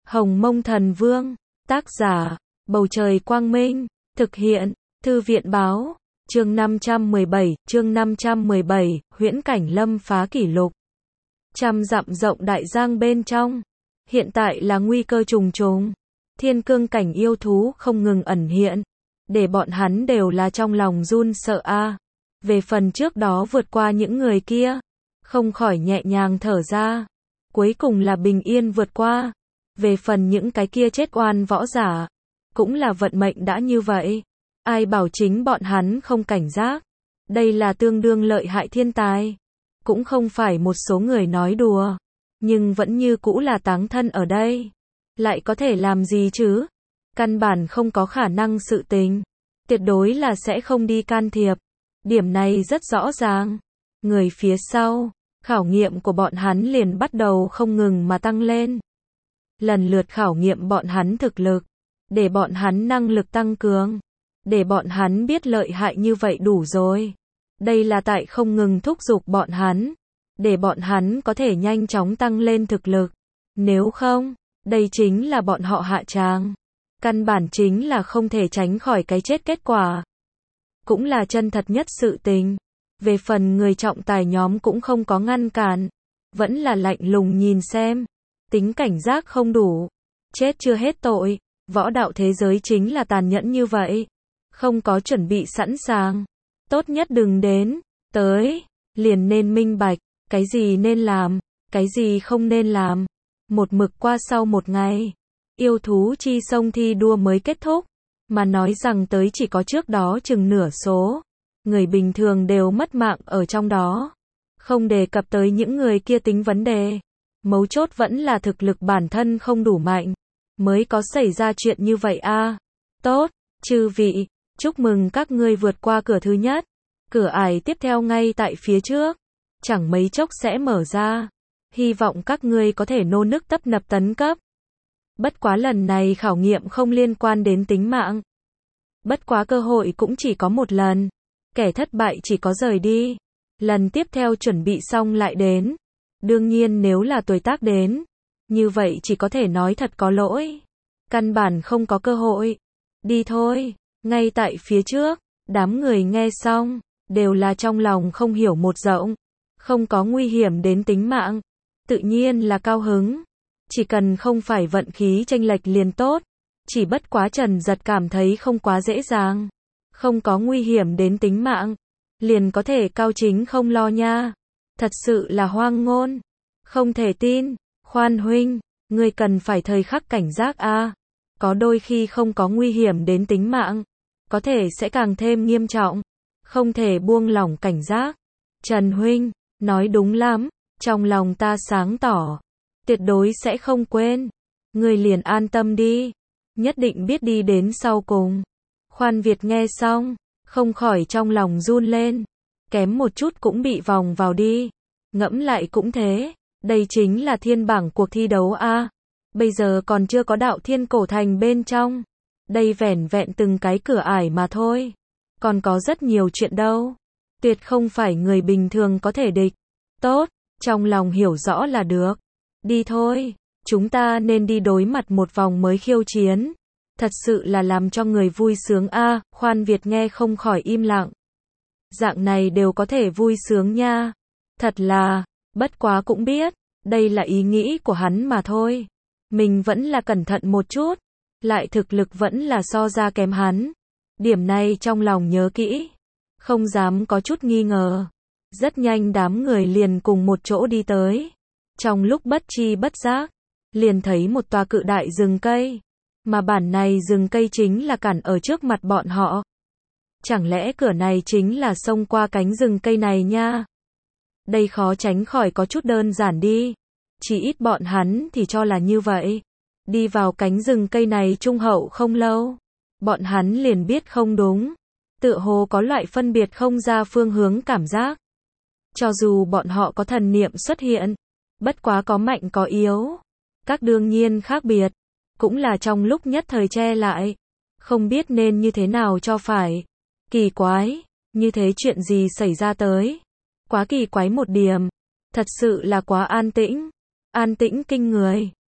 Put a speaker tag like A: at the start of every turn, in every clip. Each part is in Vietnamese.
A: Hồng Mông Thần Vương, tác giả, Bầu Trời Quang Minh, thực hiện, Thư viện Báo, chương 517, huyễn cảnh lâm phá kỷ lục. Trăm dặm rộng đại giang bên trong, hiện tại là nguy cơ trùng trùng, thiên cương cảnh yêu thú không ngừng ẩn hiện, để bọn hắn đều là trong lòng run sợ a. Về phần trước đó vượt qua những người kia, không khỏi nhẹ nhàng thở ra, cuối cùng là bình yên vượt qua. Về phần những cái kia chết oan võ giả, cũng là vận mệnh đã như vậy. Ai bảo chính bọn hắn không cảnh giác. Đây là tương đương lợi hại thiên tài. Cũng không phải một số người nói đùa. Nhưng vẫn như cũ là táng thân ở đây. Lại có thể làm gì chứ? Căn bản không có khả năng sự tình. Tuyệt đối là sẽ không đi can thiệp. Điểm này rất rõ ràng. Người phía sau, khảo nghiệm của bọn hắn liền bắt đầu không ngừng mà tăng lên. Lần lượt khảo nghiệm bọn hắn thực lực, để bọn hắn năng lực tăng cường, để bọn hắn biết lợi hại như vậy đủ rồi. Đây là tại không ngừng thúc giục bọn hắn, để bọn hắn có thể nhanh chóng tăng lên thực lực. Nếu không, đây chính là bọn họ hạ tràng. Căn bản chính là không thể tránh khỏi cái chết kết quả. Cũng là chân thật nhất sự tình. Về phần người trọng tài nhóm cũng không có ngăn cản, vẫn là lạnh lùng nhìn xem. Tính cảnh giác không đủ. Chết chưa hết tội. Võ đạo thế giới chính là tàn nhẫn như vậy. Không có chuẩn bị sẵn sàng. Tốt nhất đừng đến. Tới. Liền nên minh bạch. Cái gì nên làm. Cái gì không nên làm. Một mực qua sau một ngày. Yêu thú chi sông thi đua mới kết thúc. Mà nói rằng tới chỉ có trước đó chừng nửa số. Người bình thường đều mất mạng ở trong đó. Không đề cập tới những người kia tính vấn đề. Mấu chốt vẫn là thực lực bản thân không đủ mạnh, mới có xảy ra chuyện như vậy a. Tốt, chư vị, chúc mừng các ngươi vượt qua cửa thứ nhất. Cửa ải tiếp theo ngay tại phía trước, chẳng mấy chốc sẽ mở ra. Hy vọng các ngươi có thể nô nức tấp nập tấn cấp. Bất quá lần này khảo nghiệm không liên quan đến tính mạng. Bất quá cơ hội cũng chỉ có một lần. Kẻ thất bại chỉ có rời đi. Lần tiếp theo chuẩn bị xong lại đến. Đương nhiên nếu là tuổi tác đến, như vậy chỉ có thể nói thật có lỗi. Căn bản không có cơ hội. Đi thôi, ngay tại phía trước, đám người nghe xong, đều là trong lòng không hiểu một rộng. Không có nguy hiểm đến tính mạng, tự nhiên là cao hứng. Chỉ cần không phải vận khí chênh lệch liền tốt. Chỉ bất quá Trần Giật cảm thấy không quá dễ dàng. Không có nguy hiểm đến tính mạng, liền có thể cao chính không lo nha. Thật sự là hoang ngôn. Không thể tin. Khoan huynh, ngươi cần phải thời khắc cảnh giác a. Có đôi khi không có nguy hiểm đến tính mạng, có thể sẽ càng thêm nghiêm trọng. Không thể buông lỏng cảnh giác. Trần huynh, nói đúng lắm. Trong lòng ta sáng tỏ. Tuyệt đối sẽ không quên. Ngươi liền an tâm đi. Nhất định biết đi đến sau cùng. Khoan Việt nghe xong, không khỏi trong lòng run lên. Kém một chút cũng bị vòng vào đi. Ngẫm lại cũng thế. Đây chính là thiên bảng cuộc thi đấu a. Bây giờ còn chưa có đạo thiên cổ thành bên trong. Đây vẻn vẹn từng cái cửa ải mà thôi. Còn có rất nhiều chuyện đâu. Tuyệt không phải người bình thường có thể địch. Tốt, trong lòng hiểu rõ là được. Đi thôi, chúng ta nên đi đối mặt một vòng mới khiêu chiến. Thật sự là làm cho người vui sướng a. Khoan Việt nghe không khỏi im lặng. Dạng này đều có thể vui sướng nha. Thật là, bất quá cũng biết, đây là ý nghĩ của hắn mà thôi. Mình vẫn là cẩn thận một chút, lại thực lực vẫn là so ra kém hắn. Điểm này trong lòng nhớ kỹ, không dám có chút nghi ngờ. Rất nhanh đám người liền cùng một chỗ đi tới. Trong lúc bất chi bất giác, liền thấy một tòa cự đại rừng cây. Mà bản này rừng cây chính là cản ở trước mặt bọn họ. Chẳng lẽ cửa này chính là xông qua cánh rừng cây này nha? Đây khó tránh khỏi có chút đơn giản đi. Chỉ ít bọn hắn thì cho là như vậy. Đi vào cánh rừng cây này trung hậu không lâu. Bọn hắn liền biết không đúng. Tựa hồ có loại phân biệt không ra phương hướng cảm giác. Cho dù bọn họ có thần niệm xuất hiện. Bất quá có mạnh có yếu. Các đương nhiên khác biệt. Cũng là trong lúc nhất thời che lại. Không biết nên như thế nào cho phải. Kỳ quái. Như thế chuyện gì xảy ra tới? Quá kỳ quái một điểm. Thật sự là quá an tĩnh. An tĩnh kinh người.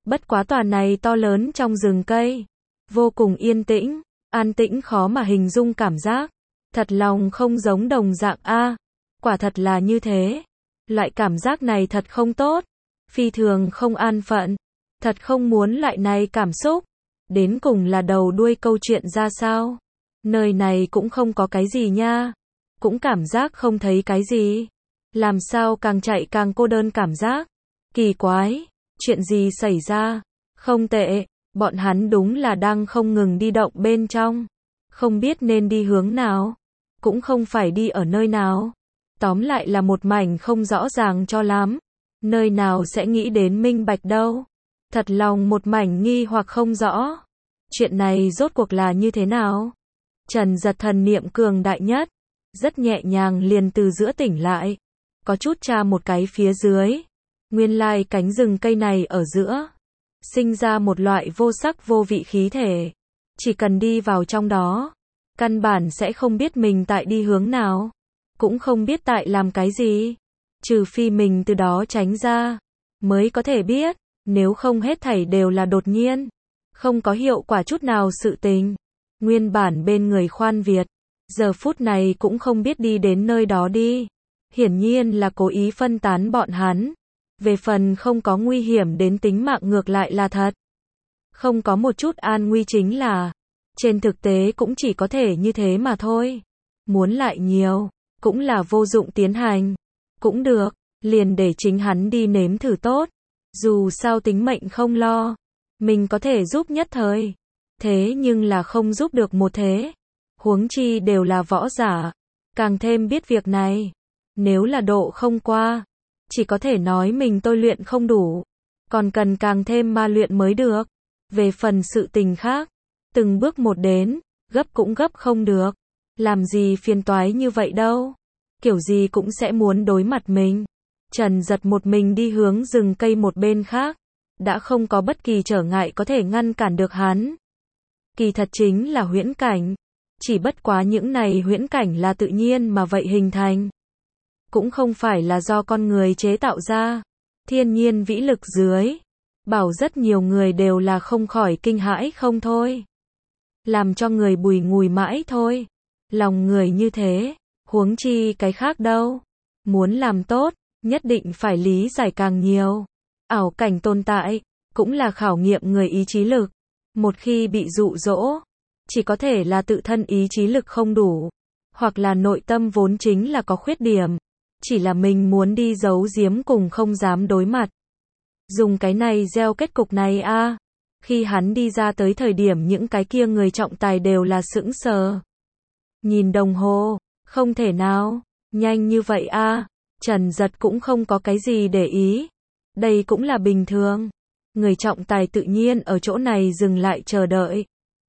A: Bất quá tòa này to lớn trong rừng cây, vô cùng yên tĩnh, an tĩnh khó mà hình dung cảm giác. Thật lòng không giống đồng dạng a, quả thật là như thế. Loại cảm giác này thật không tốt, phi thường không an phận, thật không muốn loại này cảm xúc. Đến cùng là đầu đuôi câu chuyện ra sao? Nơi này cũng không có cái gì nha, cũng cảm giác không thấy cái gì. Làm sao càng chạy càng cô đơn cảm giác? Kỳ quái, chuyện gì xảy ra? Không tệ, bọn hắn đúng là đang không ngừng đi động bên trong, không biết nên đi hướng nào, cũng không phải đi ở nơi nào. Tóm lại là một mảnh không rõ ràng cho lắm, nơi nào sẽ nghĩ đến minh bạch đâu. Thật lòng một mảnh nghi hoặc không rõ. Chuyện này rốt cuộc là như thế nào? Trần Giật thần niệm cường đại nhất, rất nhẹ nhàng liền từ giữa tỉnh lại, có chút tra một cái phía dưới. Nguyên lai cánh rừng cây này ở giữa, sinh ra một loại vô sắc vô vị khí thể. Chỉ cần đi vào trong đó, căn bản sẽ không biết mình tại đi hướng nào, cũng không biết tại làm cái gì. Trừ phi mình từ đó tránh ra, mới có thể biết, nếu không hết thảy đều là đột nhiên, không có hiệu quả chút nào sự tình. Nguyên bản bên người Khoan Việt, giờ phút này cũng không biết đi đến nơi đó đi. Hiển nhiên là cố ý phân tán bọn hắn. Về phần không có nguy hiểm đến tính mạng ngược lại là thật. Không có một chút an nguy chính là, trên thực tế cũng chỉ có thể như thế mà thôi. Muốn lại nhiều, cũng là vô dụng tiến hành. Cũng được, liền để chính hắn đi nếm thử tốt. Dù sao tính mệnh không lo, mình có thể giúp nhất thời. Thế nhưng là không giúp được một thế. Huống chi đều là võ giả, càng thêm biết việc này. Nếu là độ không qua, chỉ có thể nói mình tôi luyện không đủ, còn cần càng thêm ma luyện mới được. Về phần sự tình khác, từng bước một đến, gấp cũng gấp không được. Làm gì phiền toái như vậy đâu. Kiểu gì cũng sẽ muốn đối mặt mình. Trần Giật một mình đi hướng rừng cây một bên khác, đã không có bất kỳ trở ngại có thể ngăn cản được hắn. Kỳ thật chính là huyễn cảnh, chỉ bất quá những này huyễn cảnh là tự nhiên mà vậy hình thành, cũng không phải là do con người chế tạo ra. Thiên nhiên vĩ lực dưới, bảo rất nhiều người đều là không khỏi kinh hãi không thôi, làm cho người bùi ngùi mãi thôi. Lòng người như thế, huống chi cái khác đâu. Muốn làm tốt, nhất định phải lý giải càng nhiều. Ảo cảnh tồn tại, cũng là khảo nghiệm người ý chí lực. Một khi bị dụ dỗ, chỉ có thể là tự thân ý chí lực không đủ, hoặc là nội tâm vốn chính là có khuyết điểm, chỉ là mình muốn đi giấu giếm cùng không dám đối mặt. Dùng cái này gieo kết cục này a. Khi hắn đi ra tới thời điểm những cái kia người trọng tài đều là sững sờ. Nhìn đồng hồ, không thể nào, nhanh như vậy a. Trần Giật cũng không có cái gì để ý. Đây cũng là bình thường. Người trọng tài tự nhiên ở chỗ này dừng lại chờ đợi,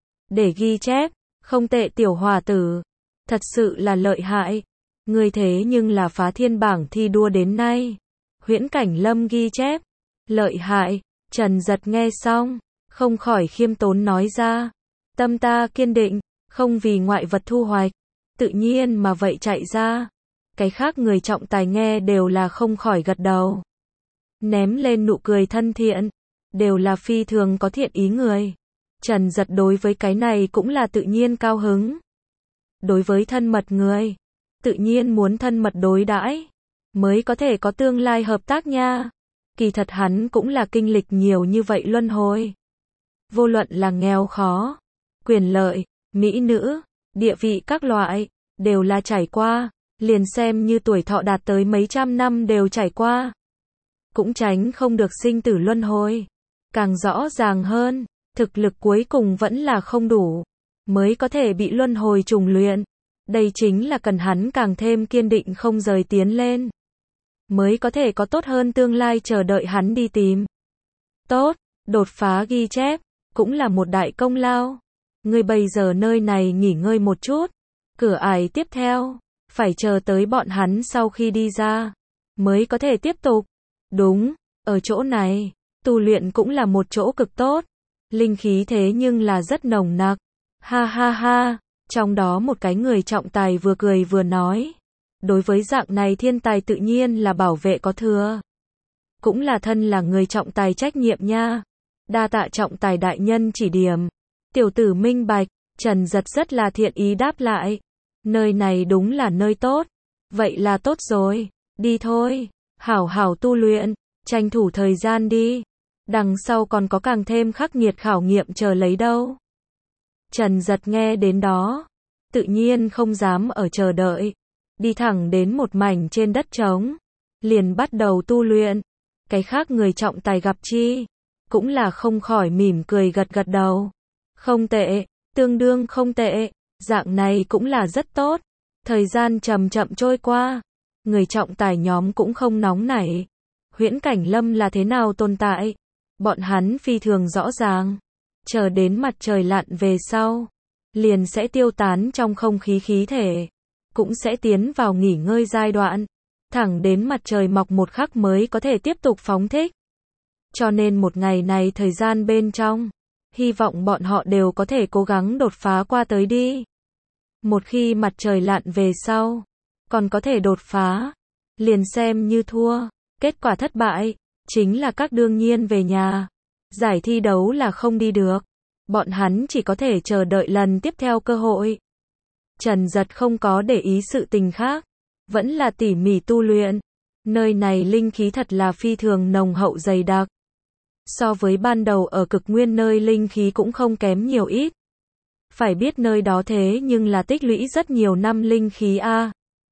A: để ghi chép. Không tệ tiểu hòa tử, thật sự là lợi hại. Người thế nhưng là phá thiên bảng thi đua đến nay. Huyễn Cảnh Lâm ghi chép. Lợi hại. Trần Giật nghe xong, không khỏi khiêm tốn nói ra. Tâm ta kiên định, không vì ngoại vật thu hoạch, tự nhiên mà vậy chạy ra. Cái khác người trọng tài nghe đều là không khỏi gật đầu, ném lên nụ cười thân thiện, đều là phi thường có thiện ý người. Trần Giật đối với cái này cũng là tự nhiên cao hứng. Đối với thân mật người, tự nhiên muốn thân mật đối đãi, mới có thể có tương lai hợp tác nha. Kỳ thật hắn cũng là kinh lịch nhiều như vậy luân hồi. Vô luận là nghèo khó, quyền lợi, mỹ nữ, địa vị các loại, đều là trải qua. Liền xem như tuổi thọ đạt tới mấy trăm năm đều trải qua, cũng tránh không được sinh tử luân hồi. Càng rõ ràng hơn, thực lực cuối cùng vẫn là không đủ, mới có thể bị luân hồi trùng luyện. Đây chính là cần hắn càng thêm kiên định không rời tiến lên, mới có thể có tốt hơn tương lai chờ đợi hắn đi tìm. Tốt, đột phá ghi chép, cũng là một đại công lao. Ngươi bây giờ nơi này nghỉ ngơi một chút, cửa ải tiếp theo, phải chờ tới bọn hắn sau khi đi ra, mới có thể tiếp tục. Đúng, ở chỗ này, tu luyện cũng là một chỗ cực tốt. Linh khí thế nhưng là rất nồng nặc. Ha ha ha, trong đó một cái người trọng tài vừa cười vừa nói. Đối với dạng này thiên tài tự nhiên là bảo vệ có thừa. Cũng là thân là người trọng tài trách nhiệm nha. Đa tạ trọng tài đại nhân chỉ điểm. Tiểu tử minh bạch, Trần Giật rất là thiện ý đáp lại. Nơi này đúng là nơi tốt. Vậy là tốt rồi, đi thôi, hảo hảo tu luyện, tranh thủ thời gian đi. Đằng sau còn có càng thêm khắc nghiệt khảo nghiệm chờ lấy đâu. Trần Giật nghe đến đó, tự nhiên không dám ở chờ đợi. Đi thẳng đến một mảnh trên đất trống, liền bắt đầu tu luyện. Cái khác người trọng tài gặp chi, cũng là không khỏi mỉm cười gật gật đầu. Không tệ, tương đương không tệ, dạng này cũng là rất tốt. Thời gian chậm chậm trôi qua, người trọng tài nhóm cũng không nóng nảy. Huyễn Cảnh Lâm là thế nào tồn tại, bọn hắn phi thường rõ ràng. Chờ đến mặt trời lặn về sau, liền sẽ tiêu tán trong không khí khí thể, cũng sẽ tiến vào nghỉ ngơi giai đoạn, thẳng đến mặt trời mọc một khắc mới có thể tiếp tục phóng thích. Cho nên một ngày này thời gian bên trong, hy vọng bọn họ đều có thể cố gắng đột phá qua tới đi. Một khi mặt trời lặn về sau, còn có thể đột phá, liền xem như thua. Kết quả thất bại, chính là các đương nhiên về nhà. Giải thi đấu là không đi được. Bọn hắn chỉ có thể chờ đợi lần tiếp theo cơ hội. Trần Giật không có để ý sự tình khác, vẫn là tỉ mỉ tu luyện. Nơi này linh khí thật là phi thường nồng hậu dày đặc. So với ban đầu ở cực nguyên nơi linh khí cũng không kém nhiều ít. Phải biết nơi đó thế nhưng là tích lũy rất nhiều năm linh khí a.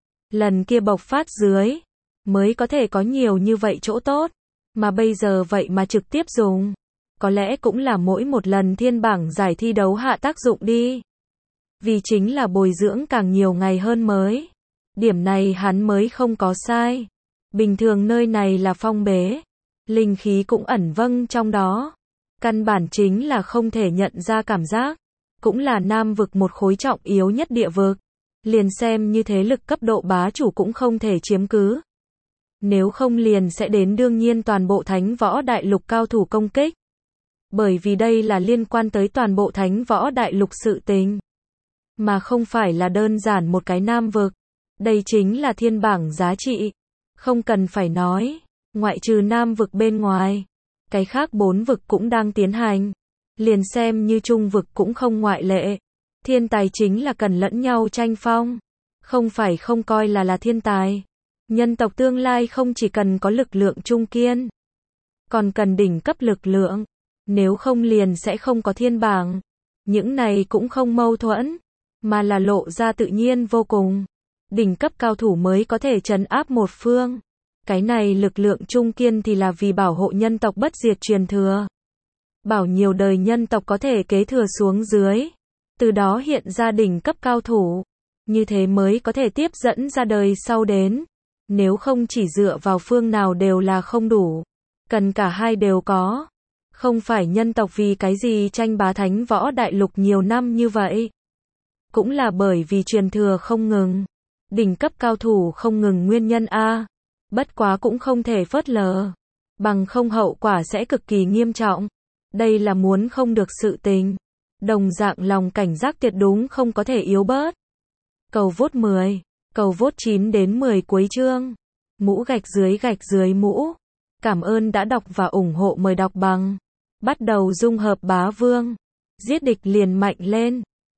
A: Lần kia bộc phát dưới, mới có thể có nhiều như vậy chỗ tốt. Mà bây giờ vậy mà trực tiếp dùng. Có lẽ cũng là mỗi một lần thiên bảng giải thi đấu hạ tác dụng đi. Vì chính là bồi dưỡng càng nhiều ngày hơn mới. Điểm này hắn mới không có sai. Bình thường nơi này là phong bế. Linh khí cũng ẩn vâng trong đó. Căn bản chính là không thể nhận ra cảm giác. Cũng là Nam vực một khối trọng yếu nhất địa vực. Liền xem như thế lực cấp độ bá chủ cũng không thể chiếm cứ. Nếu không liền sẽ đến đương nhiên toàn bộ Thánh Võ Đại Lục cao thủ công kích. Bởi vì đây là liên quan tới toàn bộ Thánh Võ Đại Lục sự tình. Mà không phải là đơn giản một cái Nam vực. Đây chính là thiên bảng giá trị. Không cần phải nói, ngoại trừ Nam vực bên ngoài, cái khác 4 vực cũng đang tiến hành. Liền xem như Trung vực cũng không ngoại lệ. Thiên tài chính là cần lẫn nhau tranh phong. Không phải không coi là thiên tài. Nhân tộc tương lai không chỉ cần có lực lượng trung kiên, còn cần đỉnh cấp lực lượng. Nếu không liền sẽ không có thiên bảng. Những này cũng không mâu thuẫn, mà là lộ ra tự nhiên vô cùng. Đỉnh cấp cao thủ mới có thể trấn áp một phương. Cái này lực lượng trung kiên thì là vì bảo hộ nhân tộc bất diệt truyền thừa. Bảo nhiều đời nhân tộc có thể kế thừa xuống dưới. Từ đó hiện ra đỉnh cấp cao thủ. Như thế mới có thể tiếp dẫn ra đời sau đến. Nếu không chỉ dựa vào phương nào đều là không đủ. Cần cả hai đều có. Không phải nhân tộc vì cái gì tranh bá Thánh Võ Đại Lục nhiều năm như vậy. Cũng là bởi vì truyền thừa không ngừng. Đỉnh cấp cao thủ không ngừng nguyên nhân a. Bất quá cũng không thể phớt lờ. Bằng không hậu quả sẽ cực kỳ nghiêm trọng. Đây là muốn không được sự tình. Đồng dạng lòng cảnh giác tuyệt đúng không có thể yếu bớt. Cầu vote 10. Cầu vote 9 đến 10 cuối chương. Mũ gạch dưới mũ. Cảm ơn đã đọc và ủng hộ, mời đọc bằng. Bắt đầu dung hợp bá vương. Giết địch liền mạnh lên.